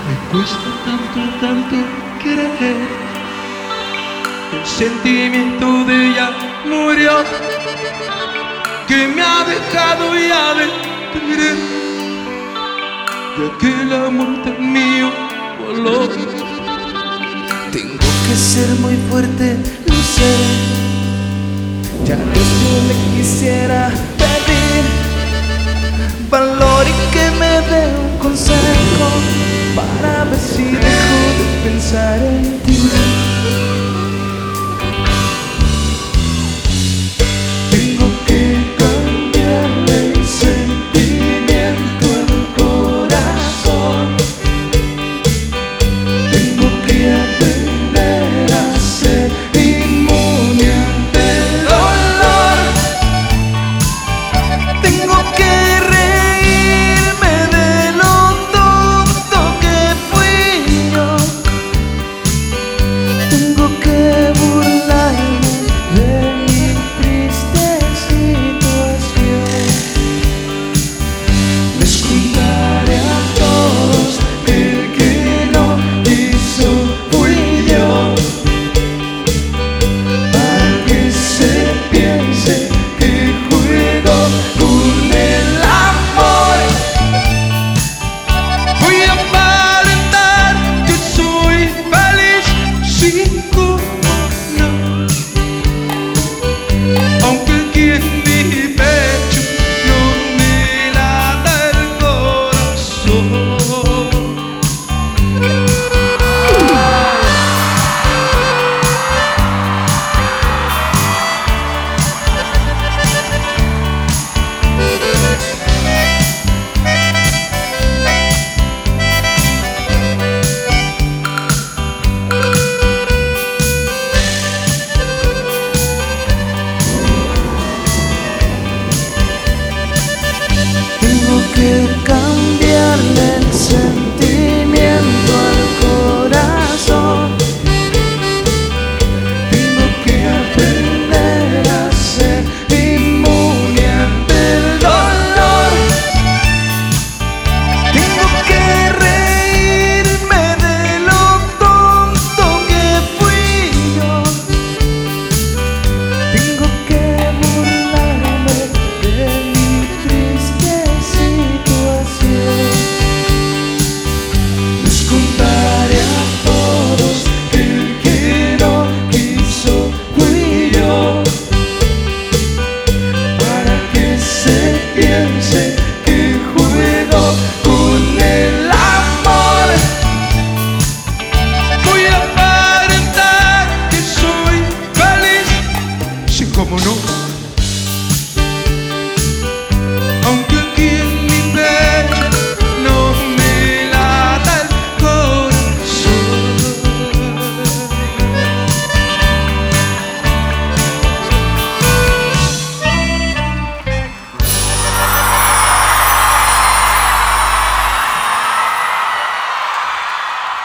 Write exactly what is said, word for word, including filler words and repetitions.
Me cuesta tanto, tanto querer. El sentimiento de ella murió, que me ha dejado ya de querer, ya que el amor tan mío voló. Tengo que ser muy fuerte, lo sé. Ya a Dios yo le quisiera pedir valor y que me dé un consejo para ver si dejo de pensar en ti. Tengo que cambiarle el sentimiento al corazón. Tengo que aprender a ser inmune ante el dolor. Tengo que reírme de lo tonto que fui yo. Tengo que burlarme de mi triste situación. Les contaré a todos el que no hizo fui yo, para que se piense que juego con el amor. Voy a aparentar que soy feliz sin cómo no, aunque aquí en mi pecho no me lata el corazón. Tengo que cambiarle el sentimiento al corazón. Tengo que aprender a ser inmune ante el dolor. Tengo que reírme de lo tonto que fui yo. Tengo que burlarme de mi triste situación. Les contaré a todos que el que no quiso fui yo, para que se piense